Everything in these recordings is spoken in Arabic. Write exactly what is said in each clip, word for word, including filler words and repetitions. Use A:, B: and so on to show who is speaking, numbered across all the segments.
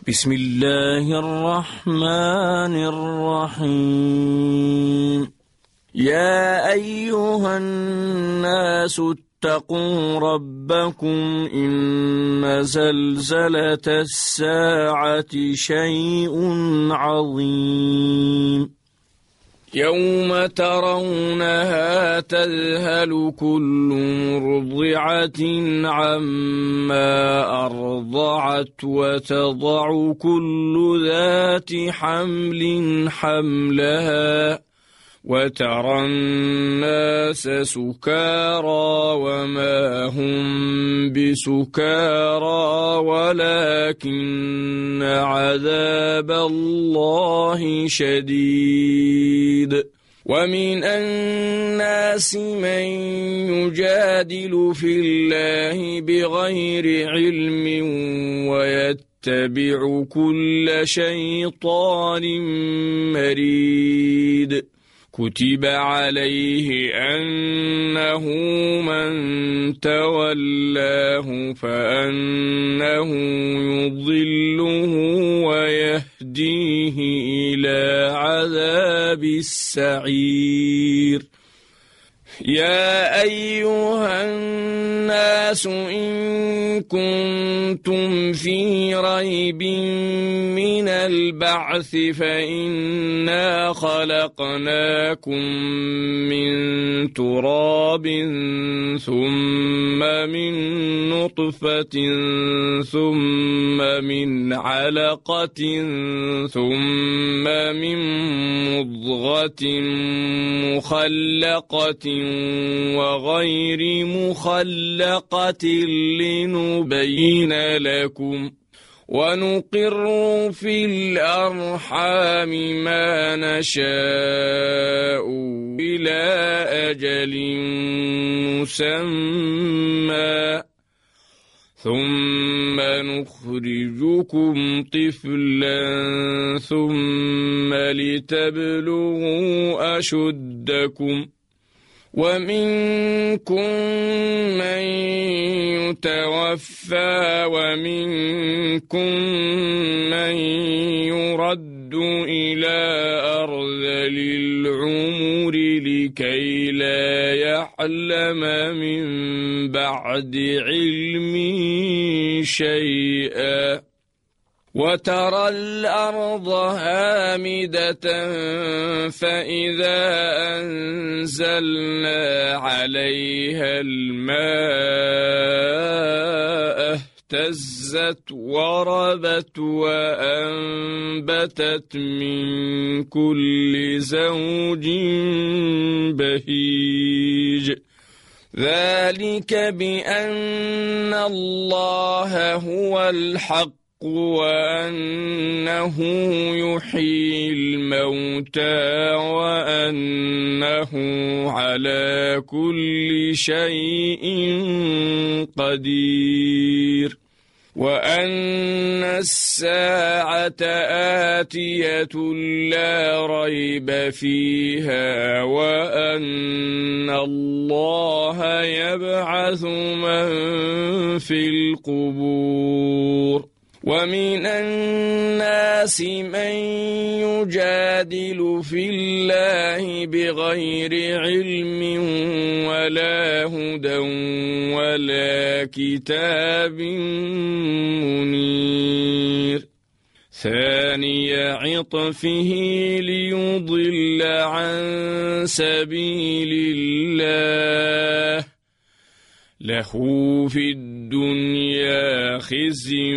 A: بسم الله الرحمن الرحيم. يا أيها الناس اتقوا ربكم إن زلزلة الساعة شيء عظيم يوم ترونها تذهل كل مرضعة عما أرضعت وتضع كل ذات حمل حملها وترى الناس سكارى وما هم بسكارى ولكن عذاب الله شديد. ومن الناس من يجادل في الله بغير علم ويتبع كل شيطان مريد. كتب عليه أنه من تولاه فأنه يضله ويهديه إلى عذاب السعير. يا أيها الناس إن كنتم في ريب من البعث فإنا خلقناكم من تراب ثم من نطفة ثم من علقة ثم من مضغة مخلقة وغير مخلقة لنبين لكم ونقر في الأرحام ما نشاء إلى أجل مسمى ثم نخرجكم طفلا ثم لتبلغوا أشدكم ومنكم من يتوفى ومنكم من يرد إلى أرذل العمر لكي لا يعلم من بعد علم شيئا. وترى الأرض هامدة فإذا أنزلنا عليها الماء اهتزت وربت وأنبتت من كل زوج بهيج. ذلك بأن الله هو الحق وأنه يحيي الموتى وأنه على كل شيء قدير وأن الساعة آتية لا ريب فيها وأن الله يبعث من في القبور. ومن الناس من يجادل في الله بغير علم ولا هدى ولا كتاب منير. ثاني عطفه ليضل عن سبيل الله له في الدنيا خزي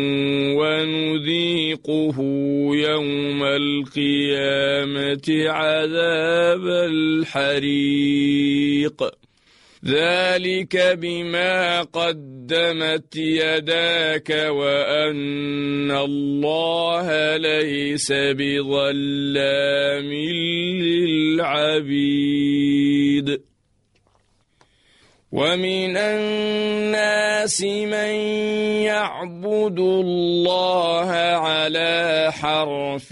A: ونذيقه يوم القيامة عذاب الحريق. ذلك بما قدمت يداك وأن الله ليس بظلام للعبيد. ومن الناس من يعبد الله على حرف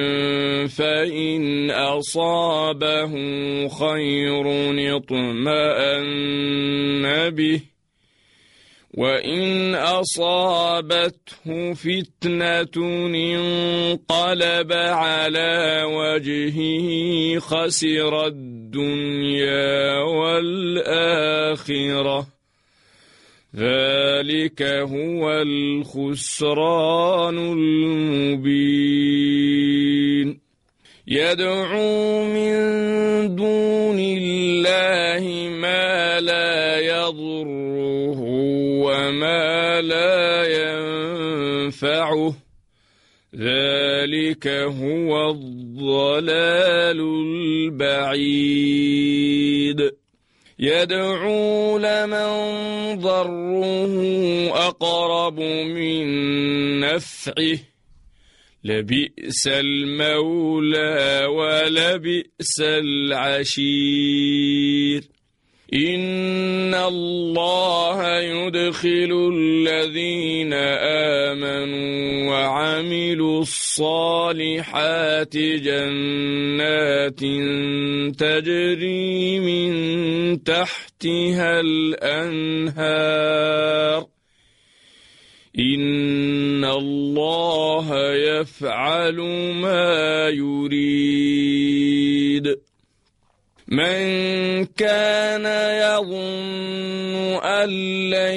A: فإن أصابه خير اطمأن به وإن أصابته فتنة انقلب على وجهه خسر الدنيا والآخرة ذلك هو الخسران المبين يدعو من دون الله ما لا يضره وما لا ينفعه ذلك هو الضلال البعيد يدعو لمن ضره أقرب من نفعه لبئس المولى ولبئس العشير إن الله يدخل الذين آمنوا وعملوا الصالحات جنات تجري من تحتها الأنهار إن الله يفعل ما يريد من كان يظن أن لن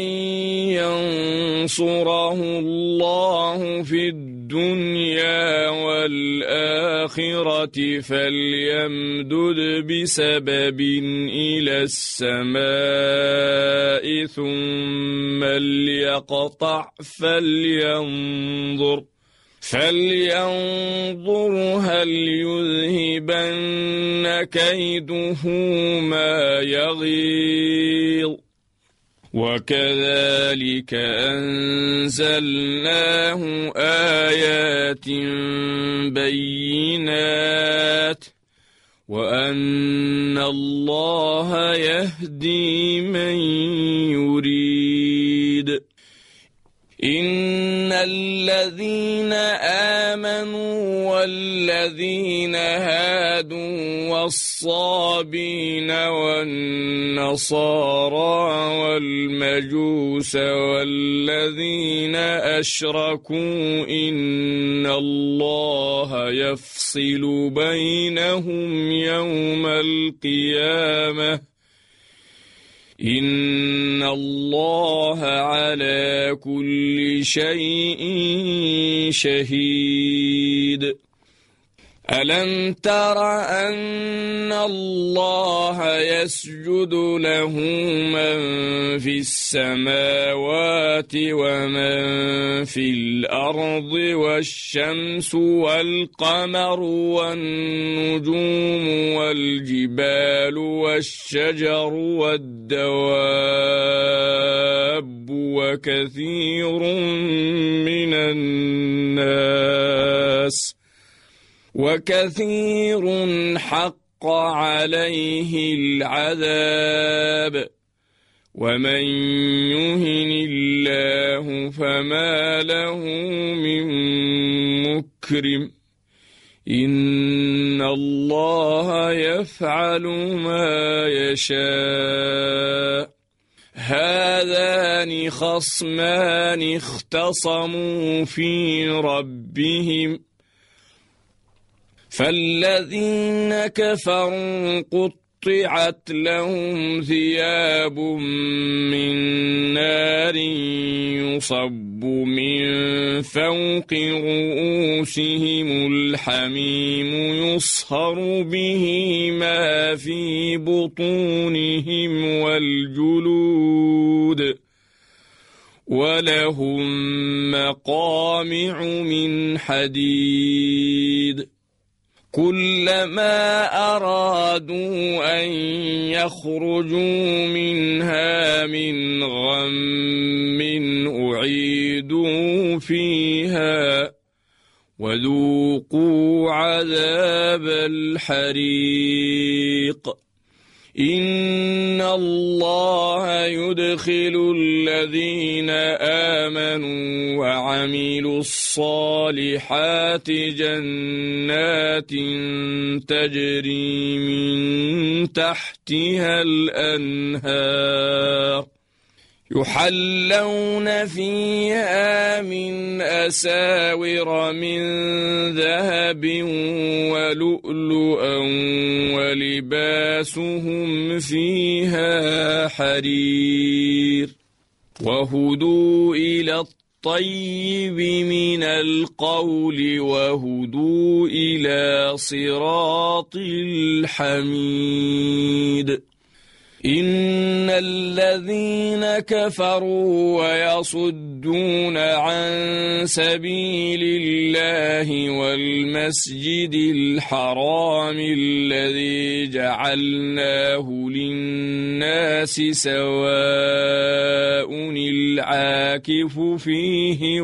A: ينصره الله في الدنيا والآخرة فليمدد بسبب إلى السماء ثم ليقطع فلينظر فلينظر هل يذهبن كيده ما يغيظ وكذلك أنزلناه آيات بينات وأن الله يهدي من يريد إن الذين آمنوا والذين هادوا والصابين والنصارى والمجوس والذين أشركوا إن الله يفصل بينهم يوم القيامة إن الله على كل شيء شهيد ألم تر أن الله يسجد له من في السماوات ومن في الأرض والشمس والقمر والنجوم والجبال والشجر والدواب وكثير من الناس وكثير حق عليه العذاب ومن يهن الله فما له من مكرم إن الله يفعل ما يشاء هذان خصمان اختصموا في ربهم فالذين كفروا قطعت لهم ثياب من نار يصب من فوق رؤوسهم الحميم يصهر به ما في بطونهم والجلود ولهم مقامع من حديد كلما أرادوا أن يخرجوا منها من غم أعيدوا فيها وذوقوا عذاب الحريق إن الله يدخل الذين آمنوا وعملوا الصالحات جنات تجري من تحتها الأنهار يحلون فيها من أساور من ذهب ولؤلؤا ولباسهم فيها حرير وهدوا إلى الطيب من القول وهدوا إلى صراط الحميد إن الذين كفروا ويصدون عن سبيل الله والمسجد الحرام الذي جعلناه للناس سواء العاكف فيه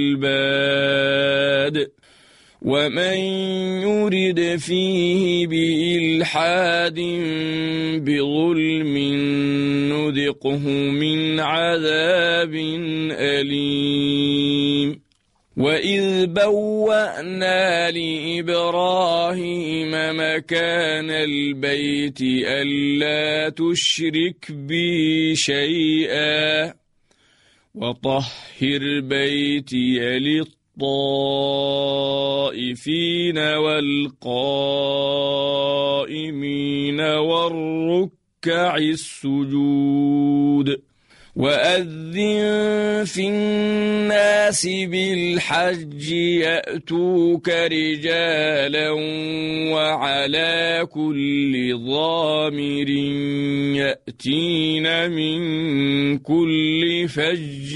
A: والباد ومن يرد فيه بإلحاد بظلم نذقه من عذاب أليم وإذ بوأنا لإبراهيم مكان البيت ألا تشرك بي شيئا وطهر بيتي للطهر الطائفين والقائمين والركع السجود وأذن في الناس بالحج يأتوك رجالا وعلى كل ضامر يأتين من كل فج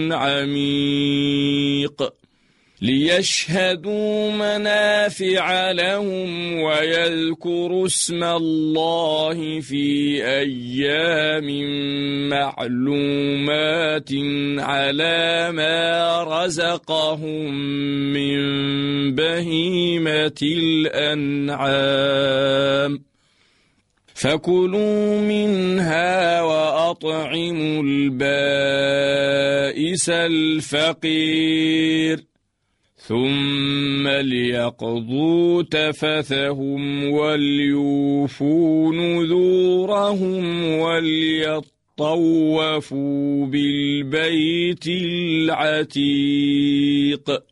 A: عميق ليشهدوا منافع لهم ويذكروا اسم الله في أيام معلومات على ما رزقهم من بهيمة الأنعام فكلوا منها وأطعموا البائس الفقير ثم ليقضوا تفثهم وليوفوا نذورهم وليطوفوا بالبيت العتيق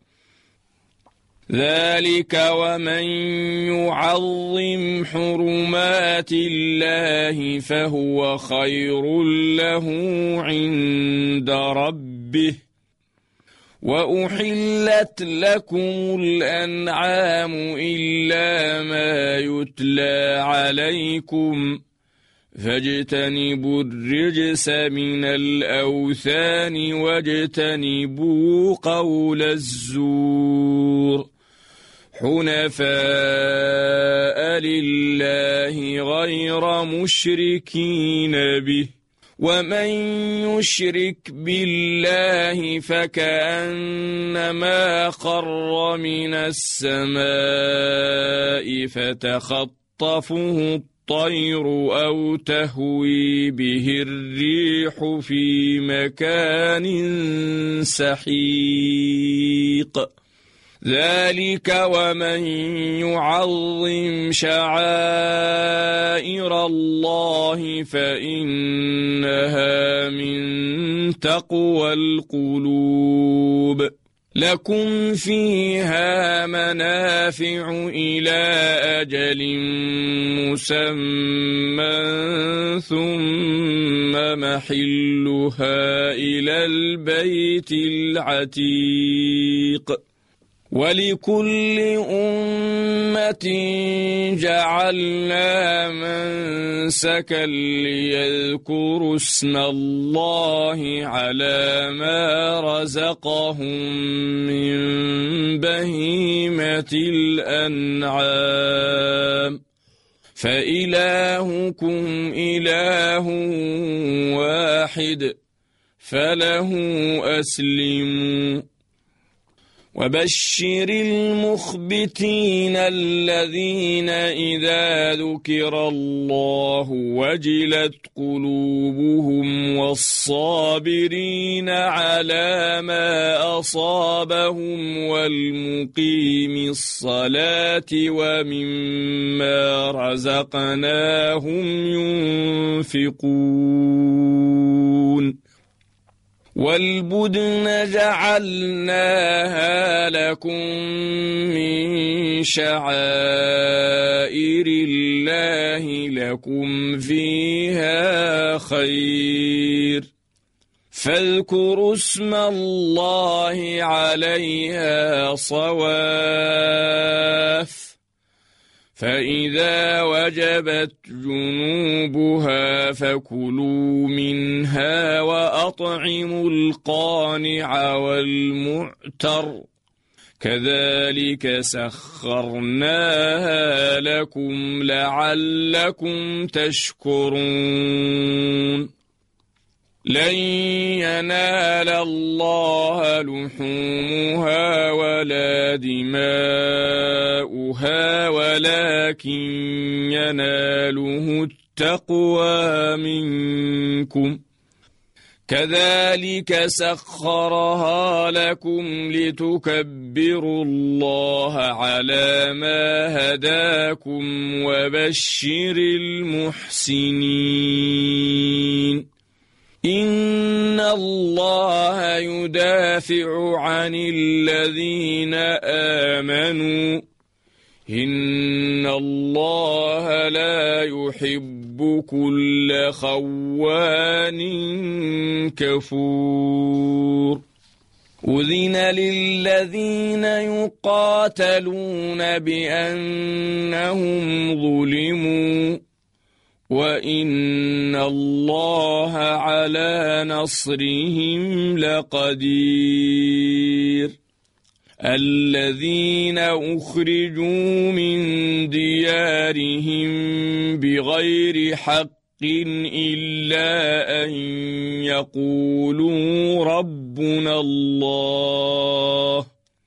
A: ذلك ومن يعظم حرمات الله فهو خير له عند ربه وأحلت لكم الأنعام إلا ما يتلى عليكم فاجتنبوا الرجس من الأوثان واجتنبوا قول الزور حنفاء لله غير مشركين به ومن يشرك بالله فكأنما خر من السماء فتخطفه الطير أو تهوي به الريح في مكان سحيق ذلك ومن يعظم شعائر الله فإنها من تقوى القلوب لكم فيها منافع إلى أجل مسمى ثم محلها إلى البيت العتيق ولكل أمة جعلنا منسكا ليذكروا اسم الله على ما رزقهم من بهيمة الأنعام فإلهكم إله واحد فله أسلموا وبشر المخبتين الذين إذا ذكر الله وجلت قلوبهم والصابرين على ما أصابهم والمقيم الصلاة ومما رزقناهم ينفقون والبدن جعلناها لكم من شعائر الله لكم فيها خير فاذكروا اسم الله عليها صواف فإذا وجبت جنوبها فكلوا منها وأطعموا القانع والمعتر كذلك سخرناها لكم لعلكم تشكرون لن ينال الله لحومها ولا دماؤها ولكن يناله التقوى منكم كذلك سخرها لكم لتكبروا الله على ما هداكم وبشر المحسنين إن الله يدافع عن الذين آمنوا إن الله لا يحب كل خوان كفور أذن للذين يقاتلون بأنهم ظلموا وإن الله على نصرهم لقدير الذين أخرجوا من ديارهم بغير حق إلا أن يقولوا ربنا الله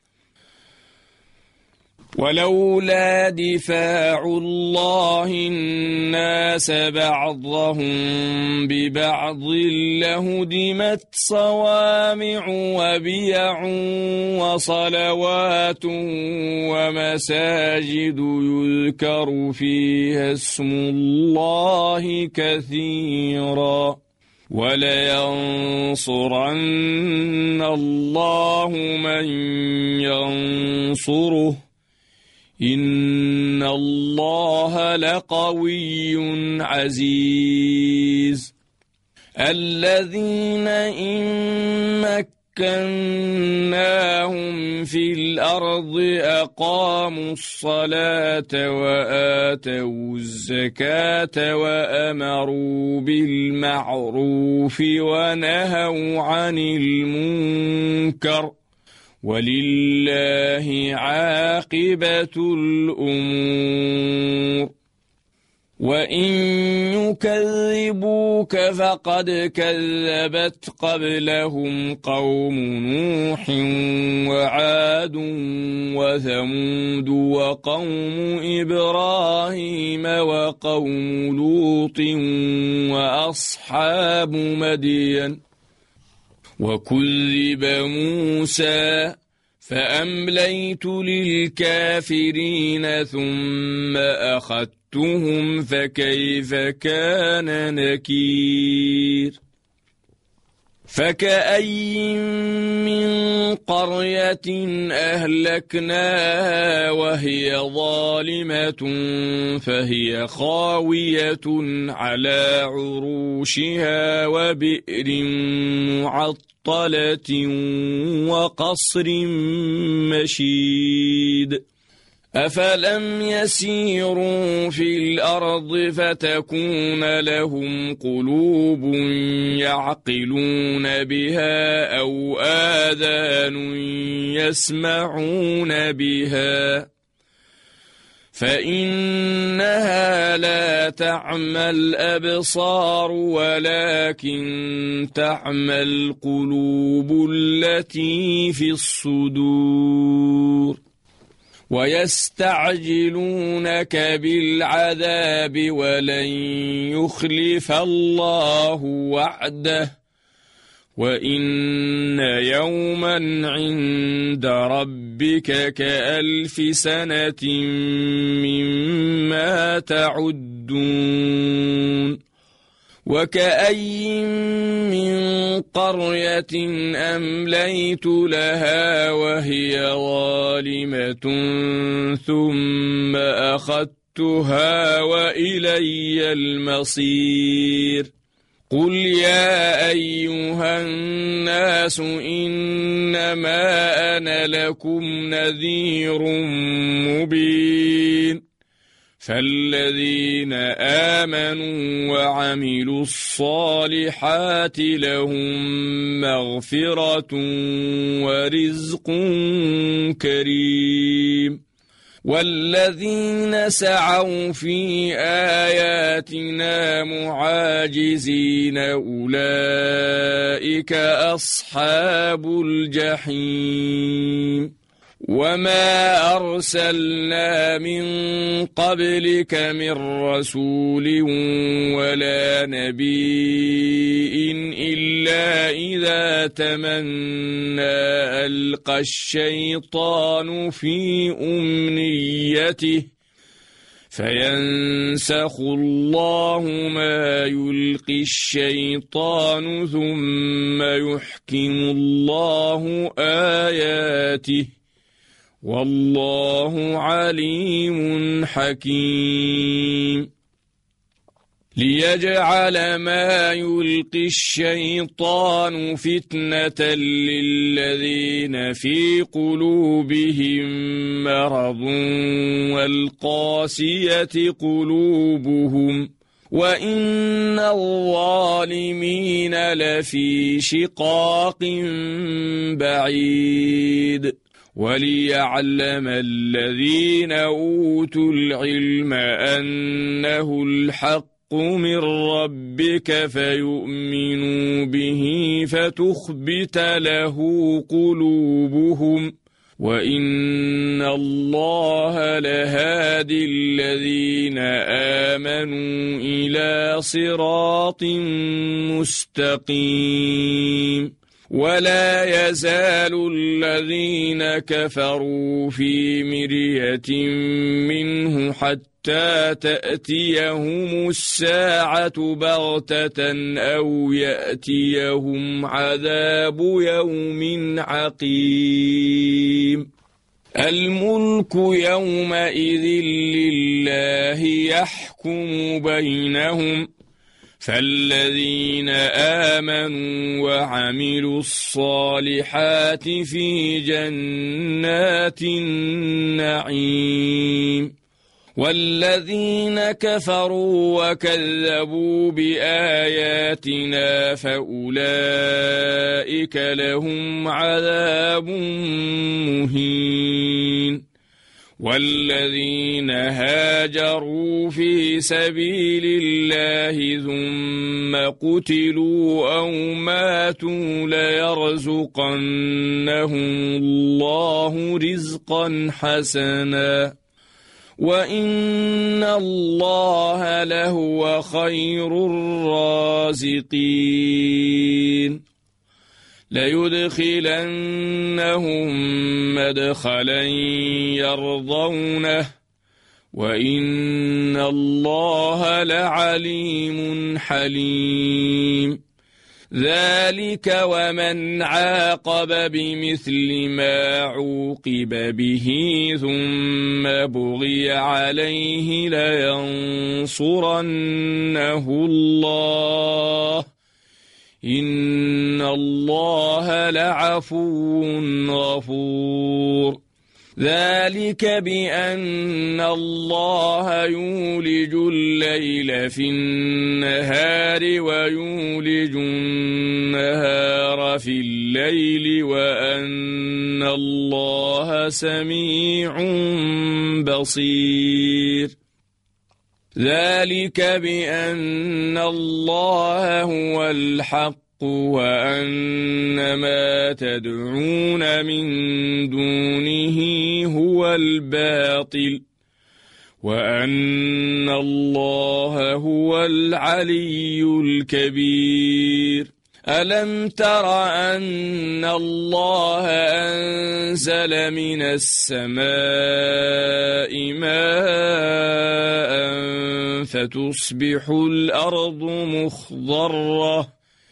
A: ولولا دفاع الله الناس بعضهم ببعض لهدمت صوامع وبيع وصلوات ومساجد يذكر فيها اسم الله كثيرا ولينصرن الله من ينصره إن الله لقوي عزيز الذين إن مكناهم في الأرض أقاموا الصلاة وآتوا الزكاة وأمروا بالمعروف ونهوا عن المنكر ولله عاقبة الأمور وإن يكذبوك فقد كذبت قبلهم قوم نوح وعاد وثمود وقوم إبراهيم وقوم لوط وأصحاب مدين وكذب موسى فأمليت للكافرين ثم أخذتهم فكيف كان نكير فكأي من قرية أهلكناها وهي ظالمة فهي خاوية على عروشها وبئر معطلة وقصر مشيد أفلم يسيروا في الأرض فتكون لهم قلوب يعقلون بها أو آذان يسمعون بها فإنها لا تعمى الأبصار ولكن تعمى القلوب التي في الصدور ويستعجلونك بالعذاب ولن يخلف الله وعده وإن يوما عند ربك كألف سنة مما تعدون وكأي من قرية أمليت لها وهي ظالمة ثم أخذتها وإلي المصير قل يا أيها الناس إنما أنا لكم نذير مبين فالذين آمنوا وعملوا الصالحات لهم مغفرة ورزق كريم والذين سعوا في آياتنا معاجزين أولئك أصحاب الجحيم وما أرسلنا من قبلك من رسول ولا نبي إلا إذا تمنى ألقى الشيطان في أمنيته فينسخ الله ما يلقي الشيطان ثم يحكم الله آياته والله عليم حكيم ليجعل ما يلقي الشيطان فتنة للذين في قلوبهم مرض والقاسية قلوبهم وإن الظالمين لفي شقاق بعيد وليعلم الذين أوتوا العلم أنه الحق من ربك فيؤمنوا به فتخبت له قلوبهم وإن الله لهادي الذين آمنوا إلى صراط مستقيم ولا يزال الذين كفروا في مرية منه حتى تأتيهم الساعة بغتة أو يأتيهم عذاب يوم عقيم الملك يومئذ لله يحكم بينهم فالذين آمنوا وعملوا الصالحات في جنات النعيم والذين كفروا وكذبوا بآياتنا فأولئك لهم عذاب مهين والذين هاجروا في سبيل الله ثم قتلوا أو ماتوا ليرزقنهم الله رزقا حسنا وإن الله لهو خير الرازقين ليدخلنهم مدخلا يرضونه وإن الله لعليم حليم ذلك ومن عاقب بمثل ما عوقب به ثم بغي عليه لينصرنه الله إن الله لعفو غفور ذلك بأن الله يولج الليل في النهار ويولج النهار في الليل وأن الله سميع بصير ذلك بأن الله هو الحق وأن ما تدعون من دونه هو الباطل وأن الله هو العلي الكبير ألم تر أن الله أنزل من السماء ماء فتصبح الأرض مخضرة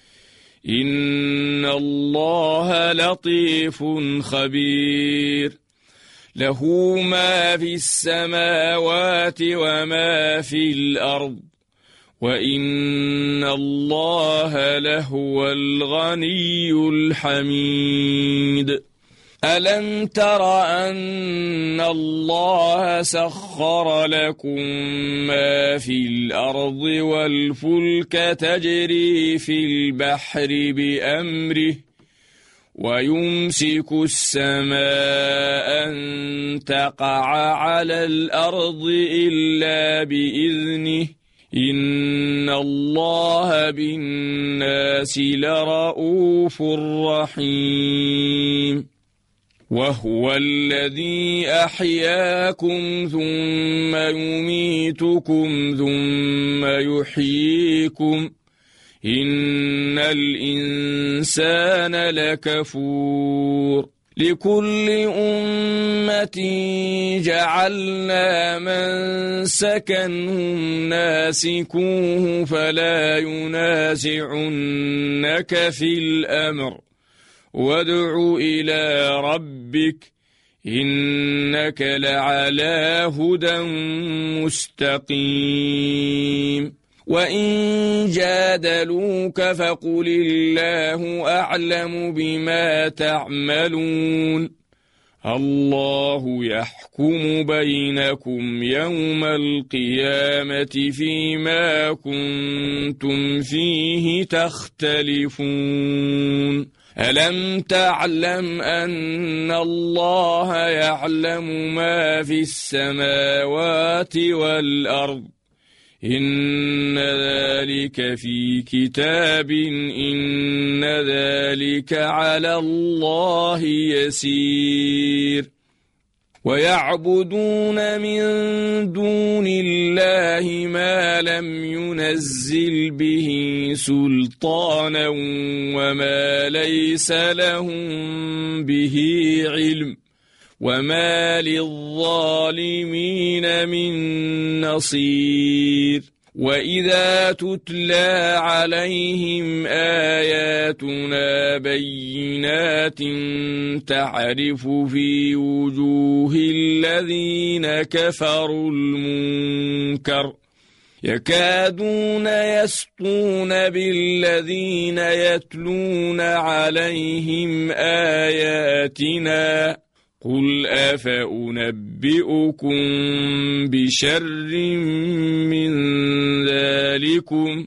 A: إن الله لطيف خبير له ما في السماوات وما في الأرض وإن الله لهو الغني الحميد ألم تر أن الله سخر لكم ما في الأرض والفلك تجري في البحر بأمره ويمسك السماء أن تقع على الأرض إلا بإذنه إن الله بالناس لرؤوف رحيم وهو الذي أحياكم ثم يميتكم ثم يحييكم إن الإنسان لكفور لكل أمة جعلنا منسكا هم ناسكوه فلا ينازعنك في الأمر وادع إلى ربك إنك لعلى هدى مستقيم وإن جادلوك فقل الله أعلم بما تعملون الله يحكم بينكم يوم القيامة فيما كنتم فيه تختلفون ألم تعلم أن الله يعلم ما في السماوات والأرض إن ذلك في كتاب إن ذلك على الله يسير ويعبدون من دون الله ما لم ينزل به سلطانا وما ليس لهم به علم وما للظالمين من نصير وإذا تتلى عليهم آياتنا بينات تعرف في وجوه الذين كفروا المنكر يكادون يسطون بالذين يتلون عليهم آياتنا قل أفأنبئكم بشر من ذلكم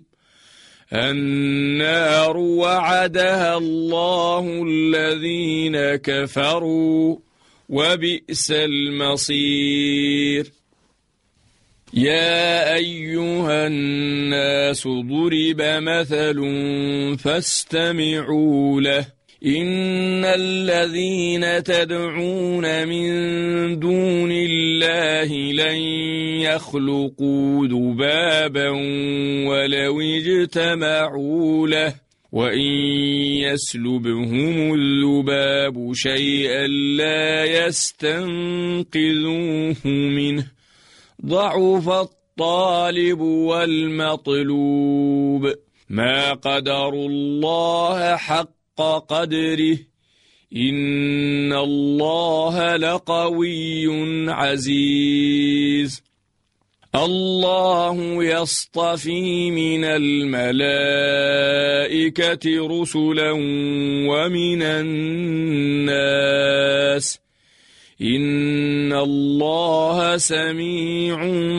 A: النار وعدها الله الذين كفروا وبئس المصير يا أيها الناس ضرب مثل فاستمعوا له إن الذين تدعون من دون الله لن يخلقوا ذبابا ولو اجتمعوا له وإن يسلبهم الذباب شيئا لا يستنقذوه منه ضعف الطالب والمطلوب ما قدروا الله حق قدره إن الله لقوي عزيز الله يصطفي من الملائكة رسلا ومن الناس إن الله سميع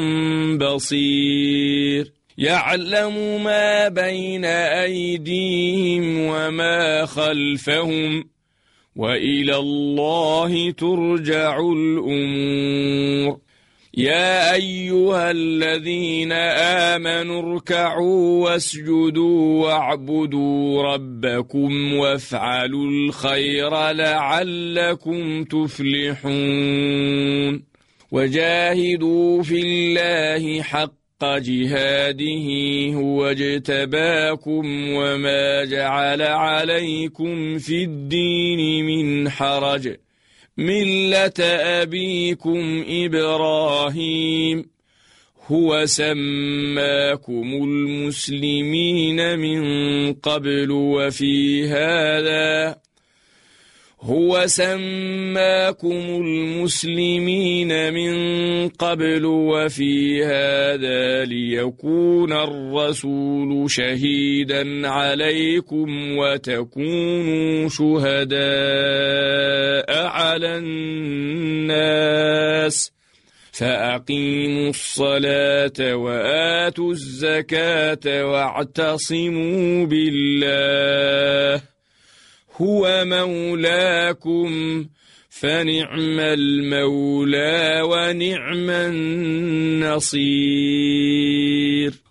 A: بصير يعلم ما بين أيديهم وما خلفهم وإلى الله ترجع الأمور يا أيها الذين آمنوا اركعوا واسجدوا واعبدوا ربكم وافعلوا الخير لعلكم تفلحون وجاهدوا في الله حق جهاده هو اجتباكم وما جعل عليكم في الدين من حرج ملة أبيكم إبراهيم هو سماكم المسلمين من قبل وفي هذا هو سماكم المسلمين من قبل وفي هذا ليكون الرسول شهيدا عليكم وتكونوا شهداء على الناس فأقيموا الصلاة وآتوا الزكاة واعتصموا بالله هو مولاكم فنعم المولى ونعم النصير.